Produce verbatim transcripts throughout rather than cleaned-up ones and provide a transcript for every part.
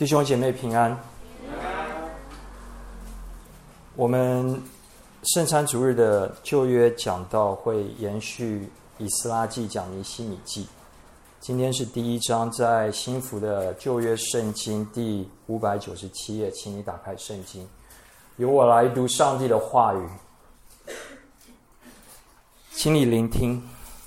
弟兄姐妹平安。我们圣餐主日的旧约讲道会延续以斯拉记讲尼希米记，今天是第一章，在新福的旧约圣经第五百九十七页，请你打开圣经，由我来读上帝的话语，请你聆听。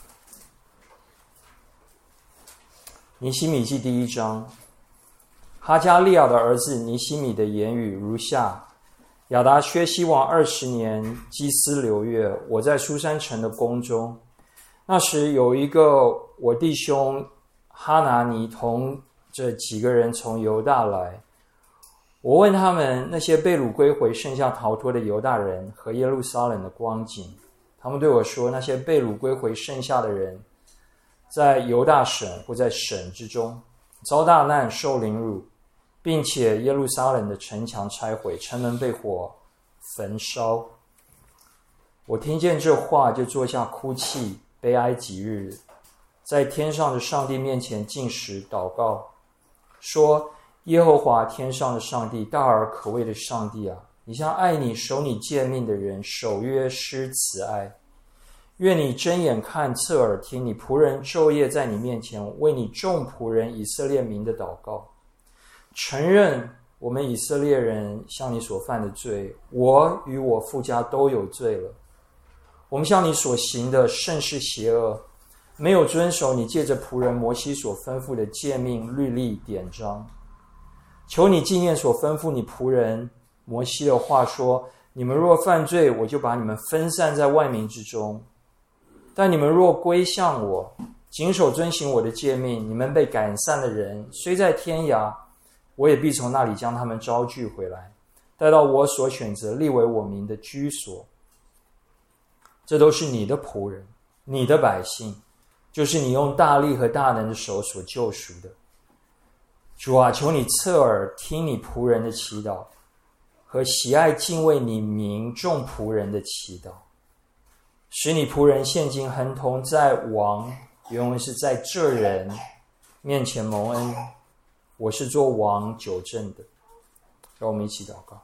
尼希米记第一章，哈加利亚的儿子尼希米的言语如下：亚达薛西王二十年，基斯流月，我在书珊城的宫中。那时有一个我弟兄哈拿尼同这几个人从犹大来，我问他们那些被掳归回剩下逃脱的犹大人和耶路撒冷的光景。他们对我说，那些被掳归回剩下的人在犹大省或在省之中遭大难，受凌辱，并且耶路撒冷的城墙拆毁，城门被火焚烧。我听见这话，就坐下哭泣，悲哀几日，在天上的上帝面前禁食祷告，说：耶和华天上的上帝，大而可畏的上帝啊，你向爱你守你诫命的人守约施慈爱。愿你睁眼看，侧耳听，你仆人昼夜在你面前为你众仆人以色列民的祷告，承认我们以色列人向你所犯的罪，我与我父家都有罪了。我们向你所行的甚是邪恶，没有遵守你借着仆人摩西所吩咐的诫命、律例、典章。求你纪念所吩咐你仆人摩西的话，说：你们若犯罪，我就把你们分散在万民之中。但你们若归向我，谨守遵行我的诫命，你们被赶散的人虽在天涯，我也必从那里将他们招聚回来，带到我所选择立为我名的居所。这都是你的仆人，你的百姓，就是你用大力和大能的手所救赎的。主啊，求你侧耳听你仆人的祈祷，和喜爱敬畏你名众仆人的祈祷，使你仆人现今亨通，在王，原文是在这人面前蒙恩。我是做王纠正的。让我们一起祷告。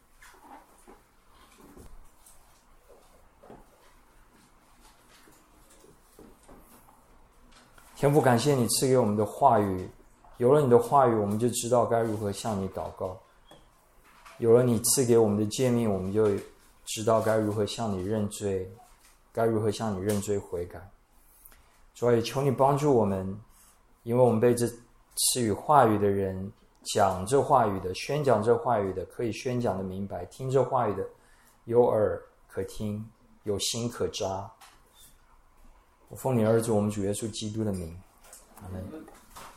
天父，感谢你赐给我们的话语，有了你的话语，我们就知道该如何向你祷告；有了你赐给我们的诫命，我们就知道该如何向你认罪，该如何向你认罪悔改。所以求你帮助我们，因为我们被这赐予话语的人，讲这话语的，宣讲这话语的，可以宣讲的明白，听这话语的，有耳可听，有心可扎。我奉你儿子我们主耶稣基督的名，阿们。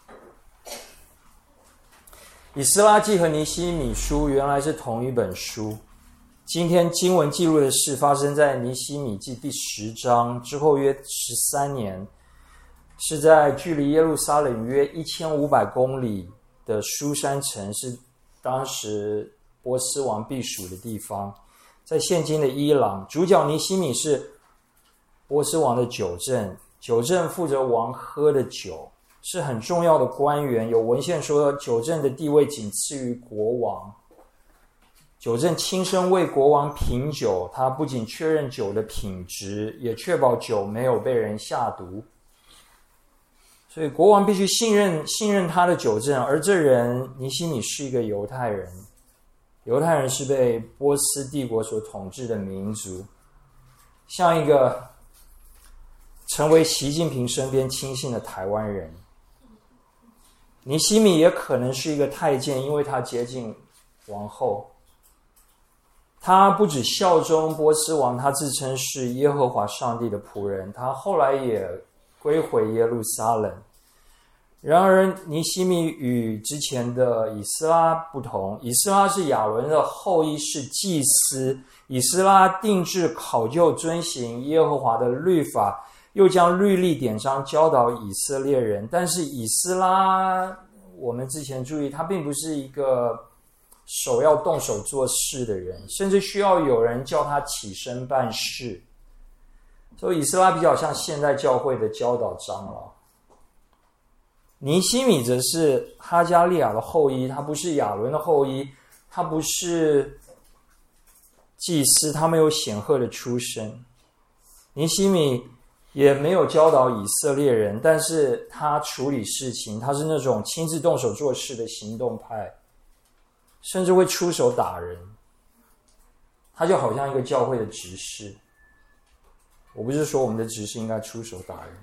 以斯拉记和尼希米书原来是同一本书，今天经文记录的事发生在尼希米记第十章之后约十三年，是在距离耶路撒冷约一千五百公里的书珊城，是当时波斯王避暑的地方，在现今的伊朗。主角尼希米是波斯王的酒政，酒政负责王喝的酒，是很重要的官员。有文献说酒政的地位仅次于国王。酒政亲身为国王品酒，他不仅确认酒的品质，也确保酒没有被人下毒。所以国王必须信任信任他的酒政，而这人尼希米是一个犹太人。犹太人是被波斯帝国所统治的民族，像一个成为习近平身边亲信的台湾人。尼希米也可能是一个太监，因为他接近王后。他不只效忠波斯王，他自称是耶和华上帝的仆人，他后来也归回耶路撒冷。然而尼希米与之前的以斯拉不同，以斯拉是亚伦的后裔，是祭司。以斯拉定制考究遵行耶和华的律法，又将律例典章教导以色列人。但是以斯拉，我们之前注意，他并不是一个手要动手做事的人，甚至需要有人叫他起身办事。所以以斯拉比较像现代教会的教导长老。 尼希米则是哈加利亚的后裔，他不是亚伦的后裔，他不是祭司，他没有显赫的出身。尼希米也没有教导以色列人，但是他处理事情，他是那种亲自动手做事的行动派，甚至会出手打人。他就好像一个教会的执事。我不是说我们的执事应该出手打人。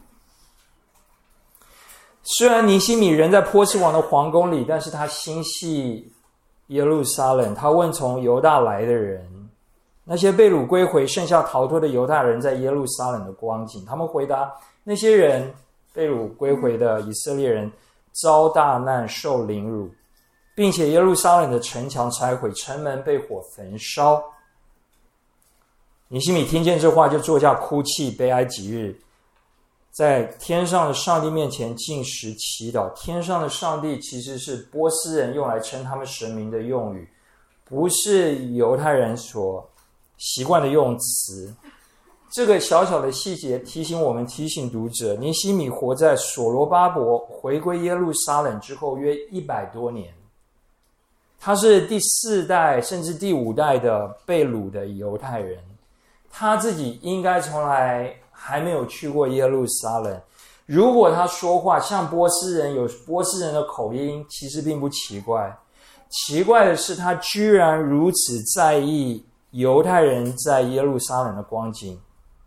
虽然尼希米人在波斯王的皇宫里，但是他心系耶路撒冷。他问从犹大来的人，那些被掳归回剩下逃脱的犹太人在耶路撒冷的光景。他们回答，那些人被掳归回的以色列人遭大难，受凌辱，并且耶路撒冷的城墙拆毁，城门被火焚烧。尼希米听见这话，就坐下哭泣，悲哀几日，在天上的上帝面前禁食祈祷。天上的上帝其实是波斯人用来称他们神明的用语，不是犹太人所习惯的用词。这个小小的细节提醒我们，提醒读者，尼希米活在所罗巴伯回归耶路撒冷之后约一百多年，他是第四代甚至第五代的被掳的犹太人，他自己应该从来还没有去过耶路撒冷。如果他说话像波斯人，有波斯人的口音，其实并不奇怪。奇怪的是，他居然如此在意犹太人在耶路撒冷的光景。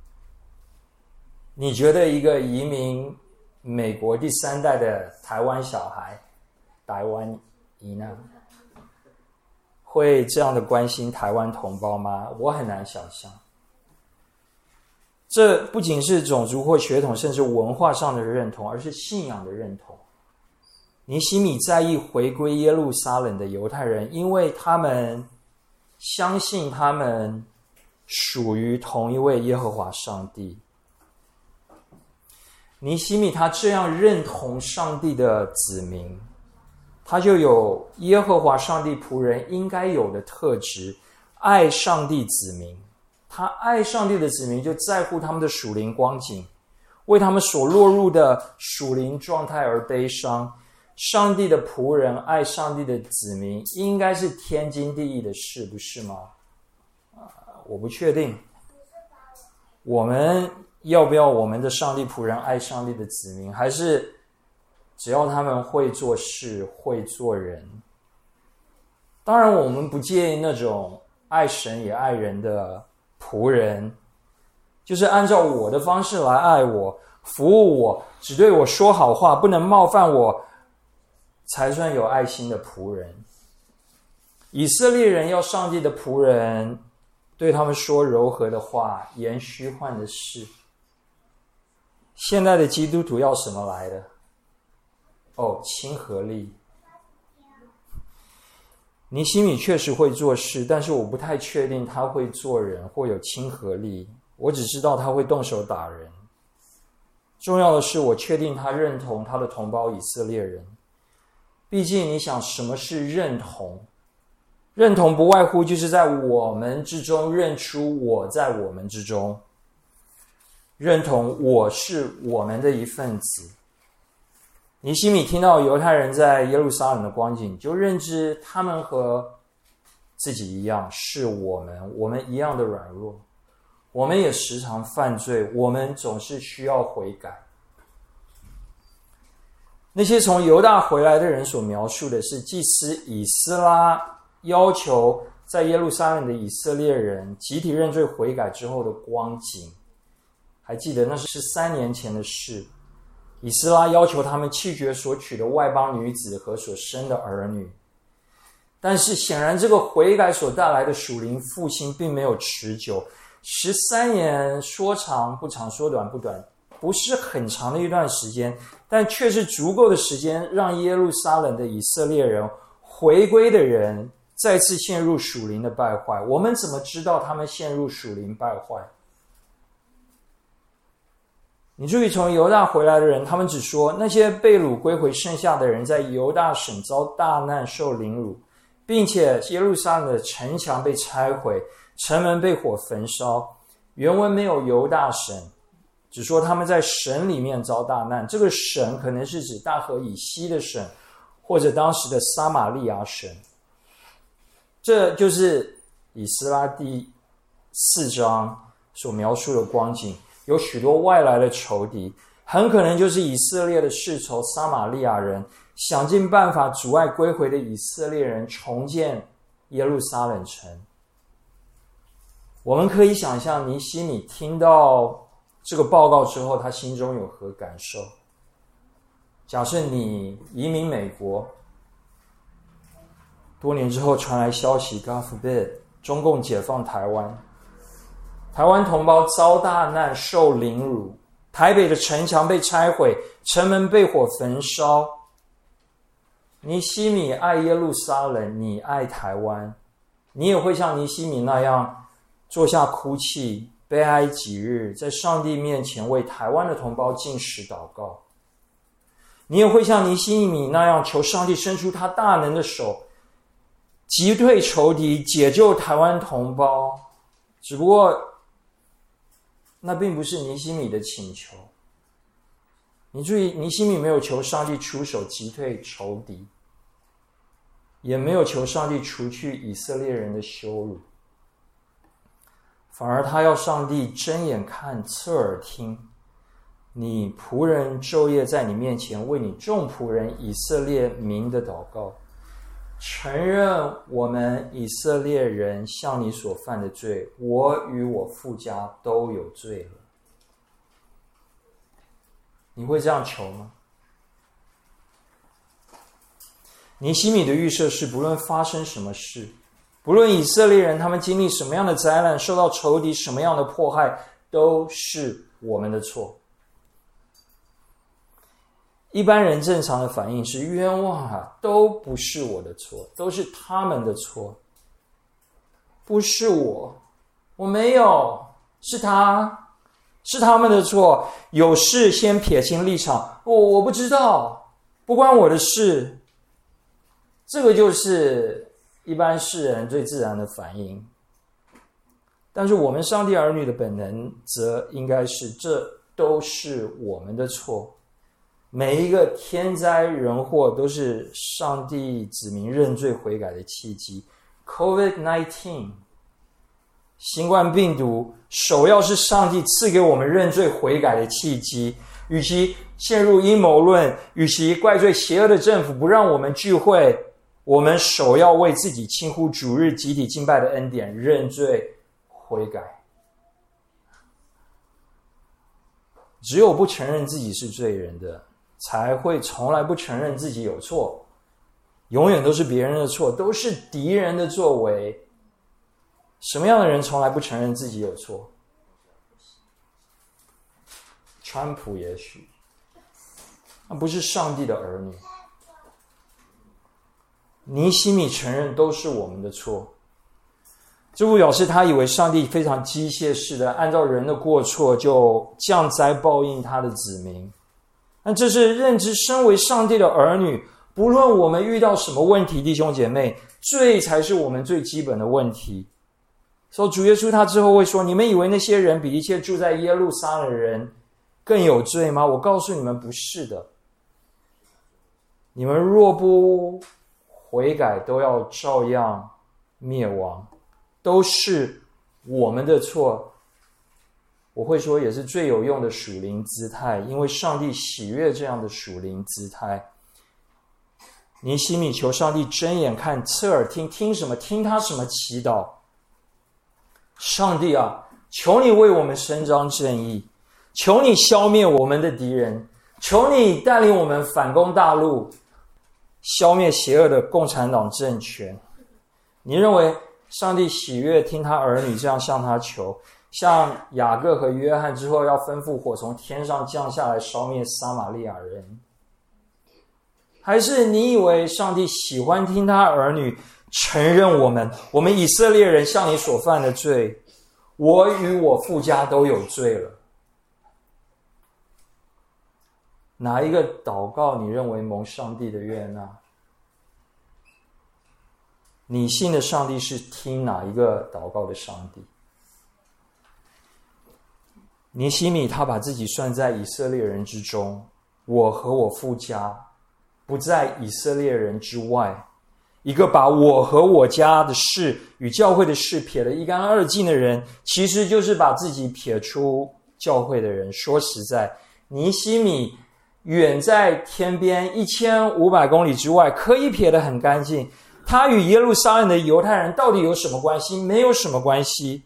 你觉得一个移民美国第三代的台湾小孩，台湾移难，会这样的关心台湾同胞吗？我很难想象。这不仅是种族或血统甚至文化上的认同，而是信仰的认同。尼希米在意回归耶路撒冷的犹太人，因为他们相信他们属于同一位耶和华上帝。尼希米他这样认同上帝的子民，他就有耶和华上帝仆人应该有的特质，爱上帝子民。他爱上帝的子民，就在乎他们的属灵光景，为他们所落入的属灵状态而悲伤。上帝的仆人爱上帝的子民，应该是天经地义的事，不是吗？呃、我不确定我们要不要我们的上帝仆人爱上帝的子民，还是只要他们会做事，会做人。当然我们不介意那种爱神也爱人的仆人，就是按照我的方式来爱我，服务我，只对我说好话，不能冒犯我，才算有爱心的仆人。以色列人要上帝的仆人对他们说柔和的话，言虚幻的事。现在的基督徒要什么来的？哦，亲和力。尼希米确实会做事，但是我不太确定他会做人或有亲和力。我只知道他会动手打人。重要的是，我确定他认同他的同胞以色列人。毕竟你想，什么是认同？认同不外乎就是在我们之中认出我在我们之中，认同我是我们的一份子。尼希米听到犹太人在耶路撒冷的光景，就认知他们和自己一样，是我们，我们一样的软弱，我们也时常犯罪，我们总是需要悔改。那些从犹大回来的人所描述的是祭司以斯拉要求在耶路撒冷的以色列人集体认罪悔改之后的光景。还记得那是三年前的事，以斯拉要求他们弃绝所娶的外邦女子和所生的儿女。但是显然这个悔改所带来的属灵复兴并没有持久。十三年说长不长，说短不短，不是很长的一段时间，但却是足够的时间让耶路撒冷的以色列人回归的人再次陷入属灵的败坏。我们怎么知道他们陷入属灵败坏？你注意，从犹大回来的人，他们只说那些被掳归回剩下的人在犹大省遭大难，受凌辱，并且耶路撒冷的城墙被拆毁，城门被火焚烧。原文没有犹大省， 只说他们在省里面遭大难。这个省可能是指大河以西的省，或者当时的撒玛利亚省。这就是以斯拉第四章所描述的光景，有许多外来的仇敌，很可能就是以色列的世仇撒玛利亚人，想尽办法阻碍归回的以色列人重建耶路撒冷城。我们可以想象尼希米听到这个报告之后，他心中有何感受？假设你移民美国，多年之后传来消息 God forbid 中共解放台湾，台湾同胞遭大难受凌辱，台北的城墙被拆毁，城门被火焚烧。尼希米爱耶路撒冷，你爱台湾，你也会像尼希米那样坐下哭泣，悲哀几日，在上帝面前为台湾的同胞禁食祷告。你也会像尼希米那样求上帝伸出他大能的手，击退仇敌，解救台湾同胞。只不过那并不是尼希米的请求。你注意，尼希米没有求上帝出手击退仇敌，也没有求上帝除去以色列人的羞辱，反而他要上帝睁眼看，侧耳听，你仆人昼夜在你面前为你众仆人以色列民的祷告，承认我们以色列人向你所犯的罪，我与我父家都有罪了。你会这样求吗？尼希米的预设是，不论发生什么事，不论以色列人他们经历什么样的灾难，受到仇敌什么样的迫害，都是我们的错。一般人正常的反应是冤枉啊，都不是我的错，都是他们的错。不是我，我没有，是他，是他们的错。有事先撇清立场，我我不知道，不关我的事。这个就是一般世人最自然的反应。但是我们上帝儿女的本能则应该是，这都是我们的错。每一个天灾人祸都是上帝子民认罪悔改的契机。 COVID 十九 新冠病毒首要是上帝赐给我们认罪悔改的契机。与其陷入阴谋论，与其怪罪邪恶的政府不让我们聚会，我们首要为自己轻忽主日集体敬拜的恩典认罪悔改。只有不承认自己是罪人的，才会从来不承认自己有错，永远都是别人的错，都是敌人的作为。什么样的人从来不承认自己有错？川普也许，那不是上帝的儿女。尼希米承认都是我们的错，这不表示他以为上帝非常机械式的按照人的过错就降灾报应他的子民。那这是认知身为上帝的儿女，不论我们遇到什么问题，弟兄姐妹，罪才是我们最基本的问题。所以主耶稣他之后会说，你们以为那些人比一切住在耶路撒冷的人更有罪吗？我告诉你们，不是的。你们若不悔改，都要照样灭亡，都是我们的错。我会说也是最有用的属灵姿态，因为上帝喜悦这样的属灵姿态。尼希米求上帝睁眼看，侧耳听，听什么？听他什么祈祷？上帝啊，求你为我们伸张正义，求你消灭我们的敌人，求你带领我们反攻大陆，消灭邪恶的共产党政权。你认为上帝喜悦听他儿女这样向他求，像雅各和约翰之后要吩咐火从天上降下来烧灭撒玛利亚人？还是你以为上帝喜欢听他儿女承认我们我们以色列人向你所犯的罪，我与我父家都有罪了？哪一个祷告你认为蒙上帝的悦纳？你信的上帝是听哪一个祷告的上帝？ 尼希米他把自己算在以色列人之中，我和我父家不在以色列人之外。一个把我和我家的事与教会的事撇得一干二净的人，其实就是把自己撇出教会的人。说实在，尼希米远在天边一千五百公里之外，可以撇得很干净。他与耶路撒冷的犹太人到底有什么关系？没有什么关系。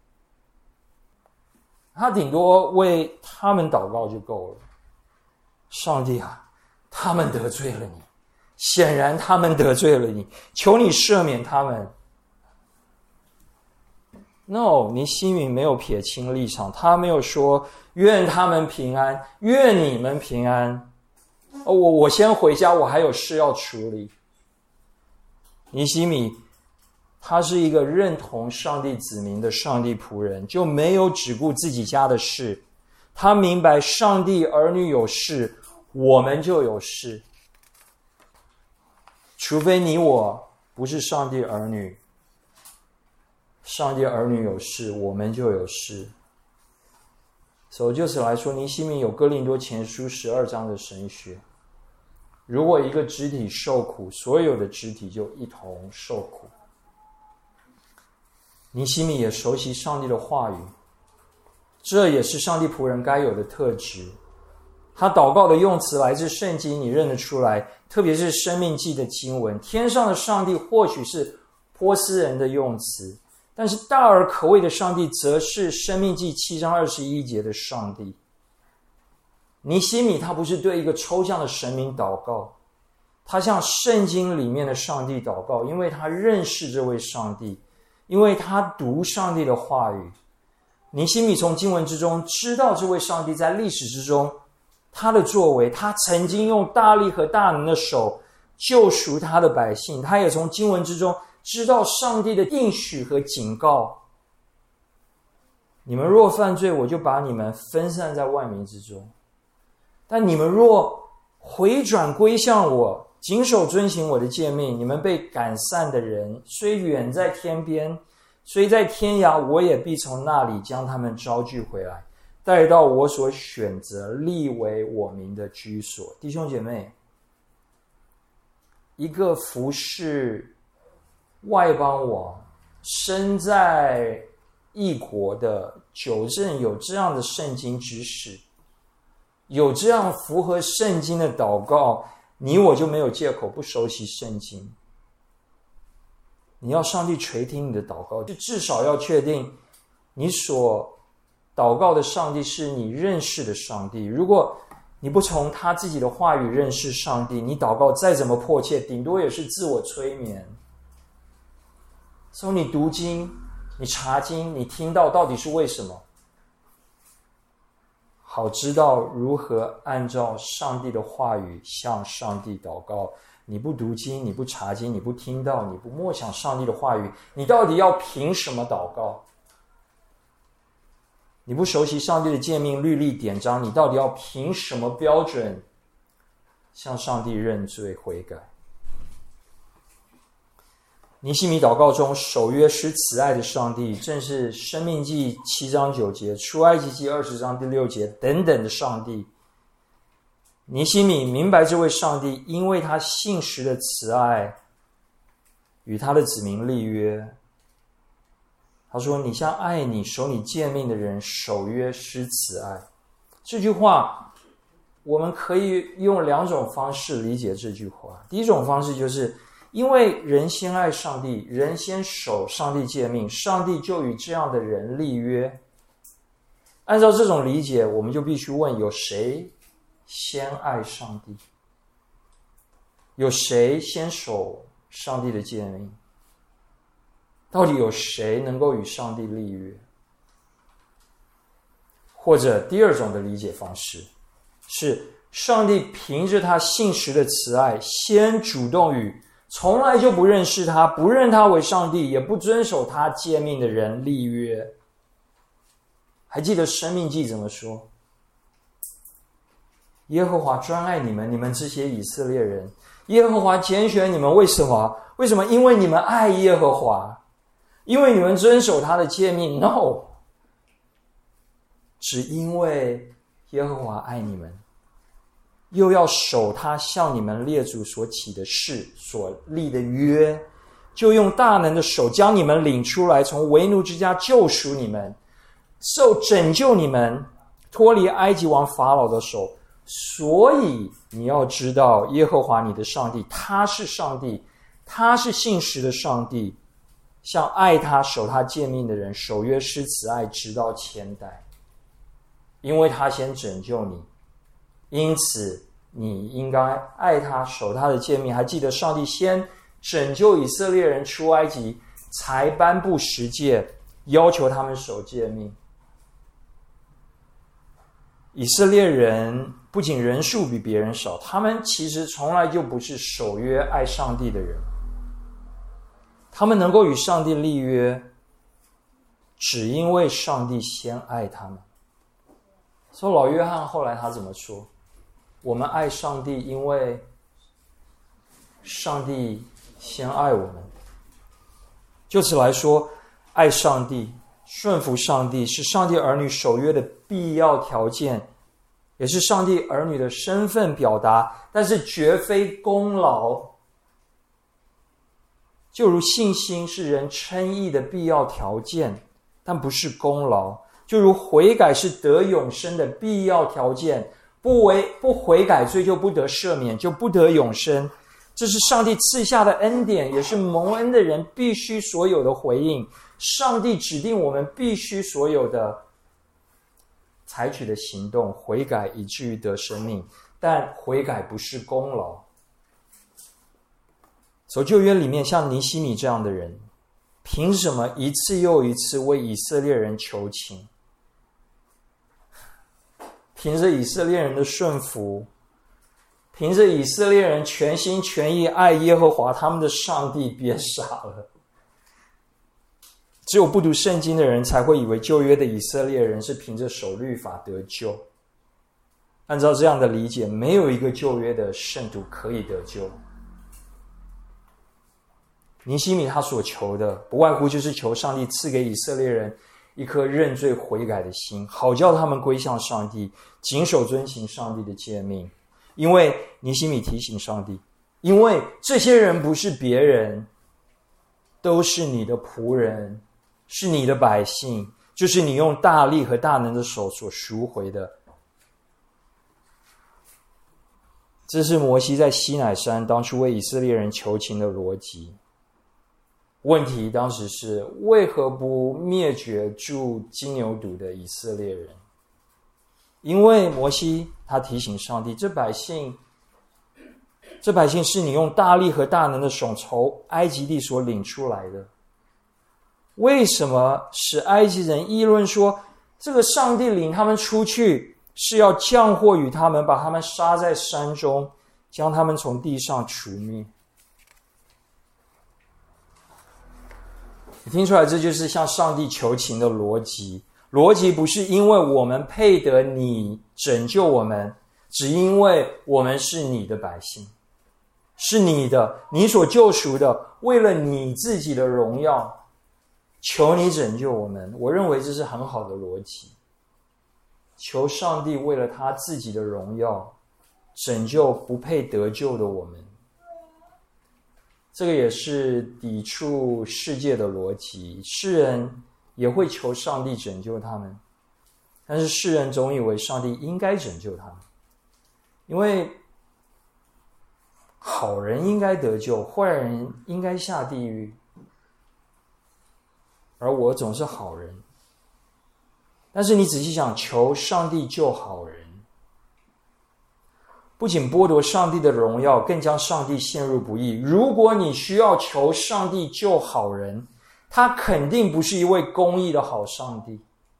他顶多为他们祷告就够了。上帝啊，他们得罪了你，显然他们得罪了你，求你赦免他们。No， 尼希米没有撇清立场，他没有说愿他们平安，愿你们平安。哦，我我先回家，我还有事要处理。尼希米他是一个认同上帝子民的上帝仆人，就没有只顾自己家的事。他明白上帝儿女有事，我们就有事。除非你我不是上帝儿女，上帝儿女有事，我们就有事。所以就此来说，尼希米有哥林多前书十二章的神学。如果一个肢体受苦，所有的肢体就一同受苦。尼希米也熟悉上帝的话语，这也是上帝仆人该有的特质。他祷告的用词来自圣经，你认得出来，特别是申命记的经文。天上的上帝或许是波斯人的用词，但是大而可畏的上帝则是申命记七章二十一节的上帝。尼希米他不是对一个抽象的神明祷告，他向圣经里面的上帝祷告，因为他认识这位上帝，因为他读上帝的话语。尼希米从经文之中知道这位上帝在历史之中他的作为，他曾经用大力和大能的手救赎他的百姓，他也从经文之中知道上帝的应许和警告。你们若犯罪，我就把你们分散在万民之中，但你们若回转归向我，谨守遵行我的诫命，你们被赶散的人虽远在天边，虽在天涯，我也必从那里将他们招聚回来，带到我所选择立为我名的居所。弟兄姐妹，一个服侍外邦王身在异国的纠正有这样的圣经知识，有这样符合圣经的祷告，你我就没有借口不熟悉圣经。你要上帝垂听你的祷告，就至少要确定你所祷告的上帝是你认识的上帝。如果你不从他自己的话语认识上帝，你祷告再怎么迫切，顶多也是自我催眠。所以你读经，你查经，你听到到底是为什么？好知道如何按照上帝的话语向上帝祷告。你不读经，你不查经，你不听到，你不默想上帝的话语，你到底要凭什么祷告？你不熟悉上帝的诫命、律例、典章，你到底要凭什么标准向上帝认罪悔改？尼希米祷告中守约施慈爱的上帝，正是申命记七章九节、出埃及记二十章第六节等等的上帝。尼希米明白这位上帝因为他信实的慈爱与他的子民立约。他说，你向爱你守你诫命的人守约施慈爱。这句话我们可以用两种方式理解这句话。第一种方式就是因为人先爱上帝，人先守上帝诫命，上帝就与这样的人立约。按照这种理解，我们就必须问，有谁先爱上帝？有谁先守上帝的诫命？到底有谁能够与上帝立约？或者第二种的理解方式是，上帝凭着他信实的慈爱，先主动与从来就不认识他、不认他为上帝、也不遵守他诫命的人立约。还记得申命记怎么说？耶和华专爱你们，你们这些以色列人。耶和华拣选你们，为什么？为什么？因为你们爱耶和华，因为你们遵守他的诫命。No， 只因为耶和华爱你们，又要守他向你们列祖所起的誓，所立的约，就用大能的手将你们领出来，从为奴之家救赎你们，受拯救你们，脱离埃及王法老的手。所以你要知道，耶和华你的上帝，他是上帝，他是信实的上帝，向爱他守他诫命的人守约施慈爱，直到千代。因为他先拯救你，因此你应该爱他，守他的诫命。还记得上帝先拯救以色列人出埃及，才颁布十诫，要求他们守诫命。以色列人不仅人数比别人少，他们其实从来就不是守约爱上帝的人。他们能够与上帝立约，只因为上帝先爱他们。所以老约翰后来他怎么说？我们爱上帝，因为上帝先爱我们。就此来说，爱上帝、顺服上帝是上帝儿女守约的必要条件，也是上帝儿女的身份表达，但是绝非功劳。就如信心是人称义的必要条件，但不是功劳；就如悔改是得永生的必要条件，不为不悔改罪就不得赦免，就不得永生。这是上帝赐下的恩典，也是蒙恩的人必须所有的回应。上帝指定我们必须所有的采取的行动，悔改以至于得生命，但悔改不是功劳。走旧约里面像尼希米这样的人，凭什么一次又一次为以色列人求情？凭着以色列人的顺服，凭着以色列人全心全意爱耶和华他们的上帝，别傻了。只有不读圣经的人才会以为旧约的以色列人是凭着守律法得救。按照这样的理解，没有一个旧约的圣徒可以得救。尼希米他所求的，不外乎就是求上帝赐给以色列人一颗认罪悔改的心，好叫他们归向上帝，谨守遵行上帝的诫命。因为尼希米提醒上帝，因为这些人不是别人，都是你的仆人，是你的百姓，就是你用大力和大能的手所赎回的。这是摩西在西乃山当初为以色列人求情的逻辑。问题当时是，为何不灭绝住金牛犊的以色列人？因为摩西他提醒上帝，这百姓这百姓是你用大力和大能的手从埃及地所领出来的。为什么使埃及人议论说，这个上帝领他们出去是要降祸于他们，把他们杀在山中，将他们从地上除灭？你听出来，这就是向上帝求情的逻辑。逻辑不是因为我们配得你拯救我们，只因为我们是你的百姓，是你的，你所救赎的，为了你自己的荣耀，求你拯救我们。我认为这是很好的逻辑。求上帝为了他自己的荣耀，拯救不配得救的我们。这个也是抵触世界的逻辑，世人也会求上帝拯救他们，但是世人总以为上帝应该拯救他们，因为好人应该得救，坏人应该下地狱，而我总是好人。但是你仔细想，求上帝救好人，不仅剥夺上帝的荣耀，更将上帝陷入不义。如果你需要求上帝救好人，他肯定不是一位公义的好上帝。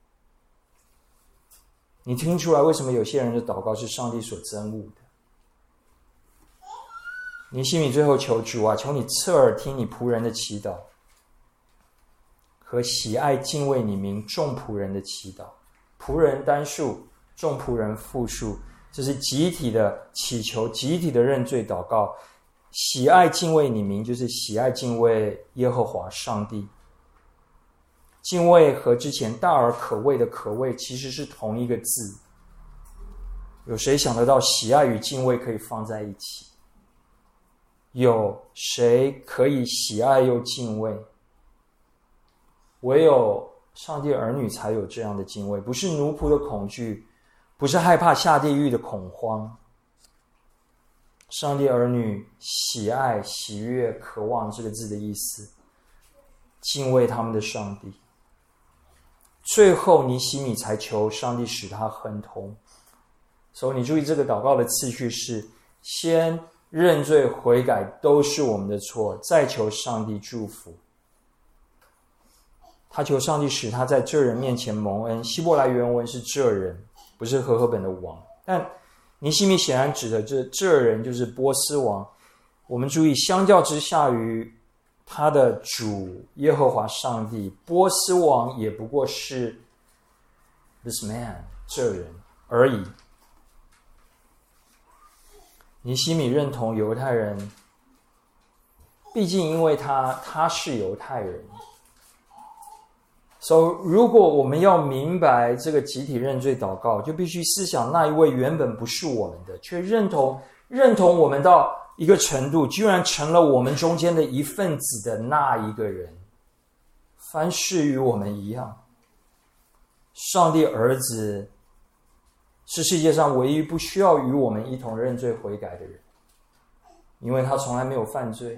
你听出来为什么有些人的祷告是上帝所憎恶的？尼希米最后求主啊，求你侧耳听你仆人的祈祷，和喜爱敬畏你名众仆人的祈祷。仆人单数，众仆人复数，这是集体的祈求，集体的认罪祷告。喜爱敬畏你名，就是喜爱敬畏耶和华上帝。 敬畏和之前大而可畏的可畏其实是同一个字。有谁想得到喜爱与敬畏可以放在一起？有谁可以喜爱又敬畏？唯有上帝儿女才有这样的敬畏，不是奴仆的恐惧，不是害怕下地狱的恐慌。上帝儿女喜爱、喜悦、渴望这个字的意思，敬畏他们的上帝。最后尼希米才求上帝使他亨通。所以你注意这个祷告的次序是：先认罪悔改，都是我们的错，再求上帝祝福。他求上帝使他在这人面前蒙恩。希伯来原文是这人，不是和合本的王。但尼希米显然指的这这人就是波斯王。我们注意，相较之下于他的主耶和华上帝，波斯王也不过是 this man 这人而已。尼希米认同犹太人，毕竟因为他他是犹太人。所以如果我们要明白这个集体认罪祷告，就必须思想那一位原本不是我们的，却认同认同我们到一个程度，居然成了我们中间的一份子的那一个人，凡事与我们一样。上帝儿子是世界上唯一不需要与我们一同认罪悔改的人，因为他从来没有犯罪。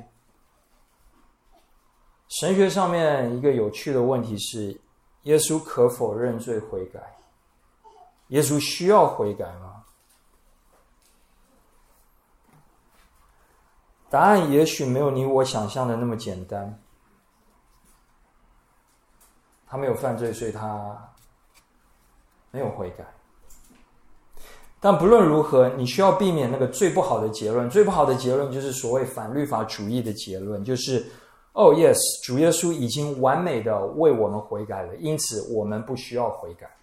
神学上面一个有趣的问题是：耶稣可否认罪悔改？耶稣需要悔改吗？答案也许没有你我想象的那么简单。他没有犯罪，所以他没有悔改。但不论如何，你需要避免那个最不好的结论。最不好的结论就是所谓反律法主义的结论，就是哦 yes， 主耶稣已经完美的为我们悔改了，因此我们不需要悔改。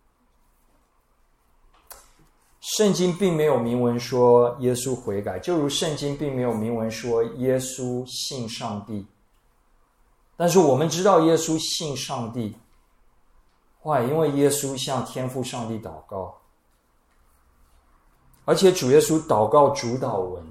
圣经并没有明文说耶稣悔改，就如圣经并没有明文说耶稣信上帝。但是我们知道耶稣信上帝，why？因为耶稣向天父上帝祷告，而且主耶稣祷告主祷文。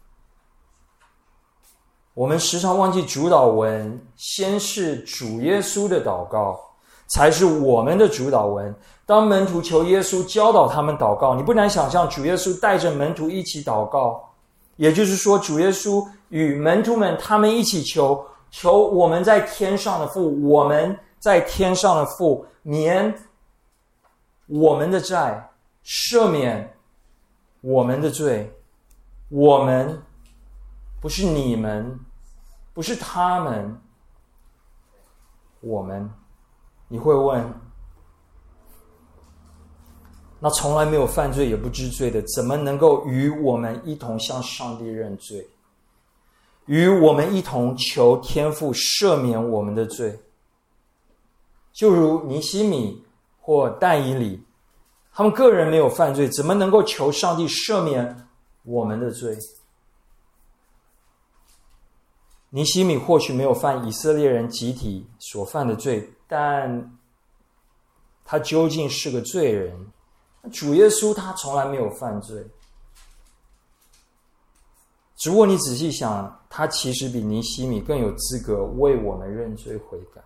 我们时常忘记主祷文先是主耶稣的祷告，才是我们的主祷文。当门徒求耶稣教导他们祷告，你不难想象主耶稣带着门徒一起祷告，也就是说主耶稣与门徒们他们一起求，求我们在天上的父，我们在天上的父，免我们的债，赦免我们的罪。我们不是你们，不是他们，我们。你会问，那从来没有犯罪也不知罪的，怎么能够与我们一同向上帝认罪，与我们一同求天父赦免我们的罪？就如尼希米或但以理，他们个人没有犯罪，怎么能够求上帝赦免我们的罪？尼希米或许没有犯以色列人集体所犯的罪，但他究竟是个罪人。主耶稣他从来没有犯罪，只不过你仔细想，他其实比尼希米更有资格为我们认罪悔改。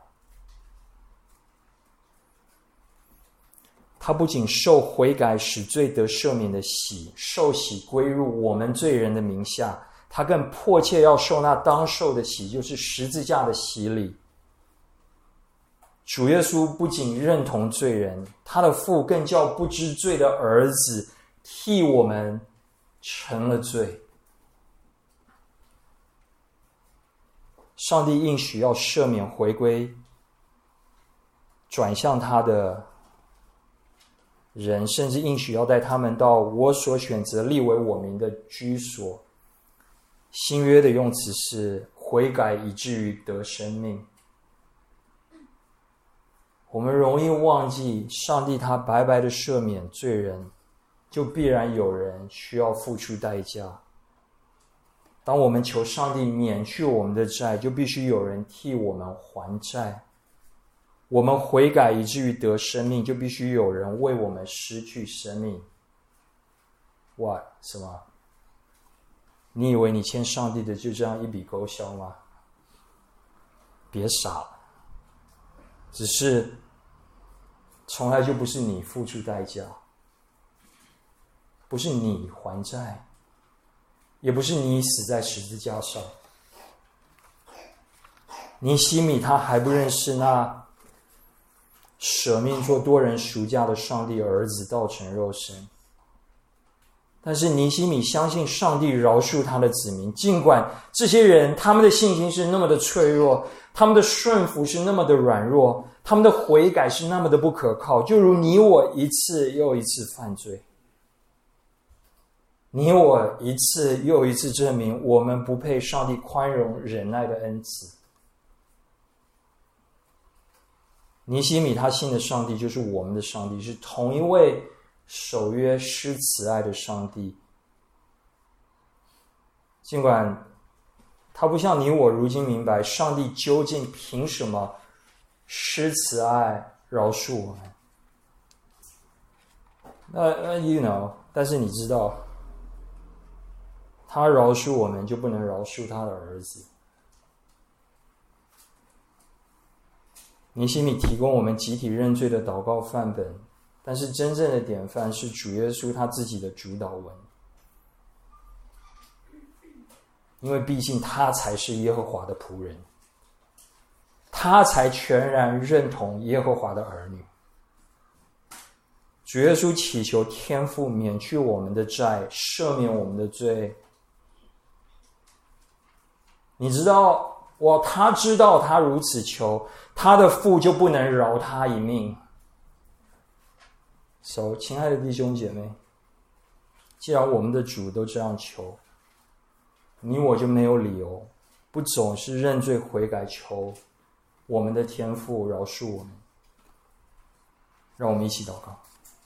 他不仅受悔改使罪得赦免的洗，受洗归入我们罪人的名下，他更迫切要受那当受的洗，就是十字架的洗礼。主耶稣不仅认同罪人，他的父更叫不知罪的儿子替我们成了罪。上帝应许要赦免回归转向他的人，甚至应许要带他们到我所选择立为我名的居所。新约的用词是悔改以至于得生命。我们容易忘记上帝他白白的赦免罪人，就必然有人需要付出代价。当我们求上帝免去我们的债，就必须有人替我们还债。 我们悔改以至于得生命，就必须有人为我们失去生命。哇，什么？你以为你欠上帝的就这样一笔勾销吗？别傻了，只是从来就不是你付出代价，不是你还债，也不是你死在十字架上。尼希米他还不认识那舍命做多人赎价的上帝儿子道成肉身，但是尼希米相信上帝饶恕他的子民，尽管这些人他们的信心是那么的脆弱，他们的顺服是那么的软弱，他们的悔改是那么的不可靠，就如你我一次又一次犯罪，你我一次又一次证明我们不配上帝宽容忍耐的恩赐。尼希米他信的上帝就是我们的上帝，是同一位守约施慈爱的上帝。尽管他不像你我如今明白上帝究竟凭什么施慈爱饶恕我们，那那 you know 但是你知道他饶恕我们就不能饶恕他的儿子。尼希米提供我们集体认罪的祷告范本，但是真正的典范是主耶稣他自己的主祷文，因为毕竟他才是耶和华的仆人，他才全然认同耶和华的儿女。主耶稣祈求天父免去我们的债，赦免我们的罪。你知道，我他知道他如此求，他的父就不能饶他一命。所以，亲爱的弟兄姐妹，既然我们的主都这样求，你我就没有理由不总是认罪悔改，求我们的天父饶恕我们。让我们一起祷告。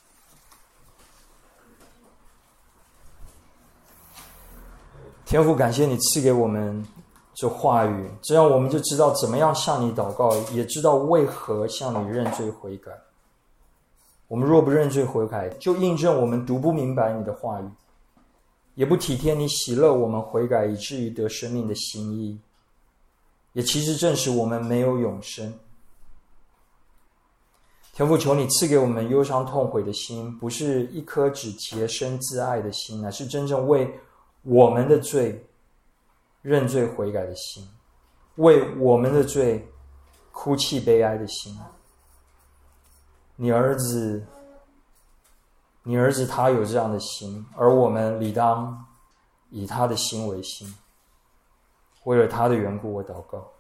天父，感谢你赐给我们这话语，这样我们就知道怎么样向你祷告，也知道为何向你认罪悔改。我们若不认罪悔改，就印证我们读不明白你的话语，也不体贴你喜乐我们悔改以至于得生命的心意，也其实证实我们没有永生。天父，求你赐给我们忧伤痛悔的心，不是一颗只洁身自爱的心，乃是真正为我们的罪认罪悔改的心，为我们的罪哭泣悲哀的心。你儿子你儿子他有这样的心，而我们理当以他的心为心。为了他的缘故，我祷告。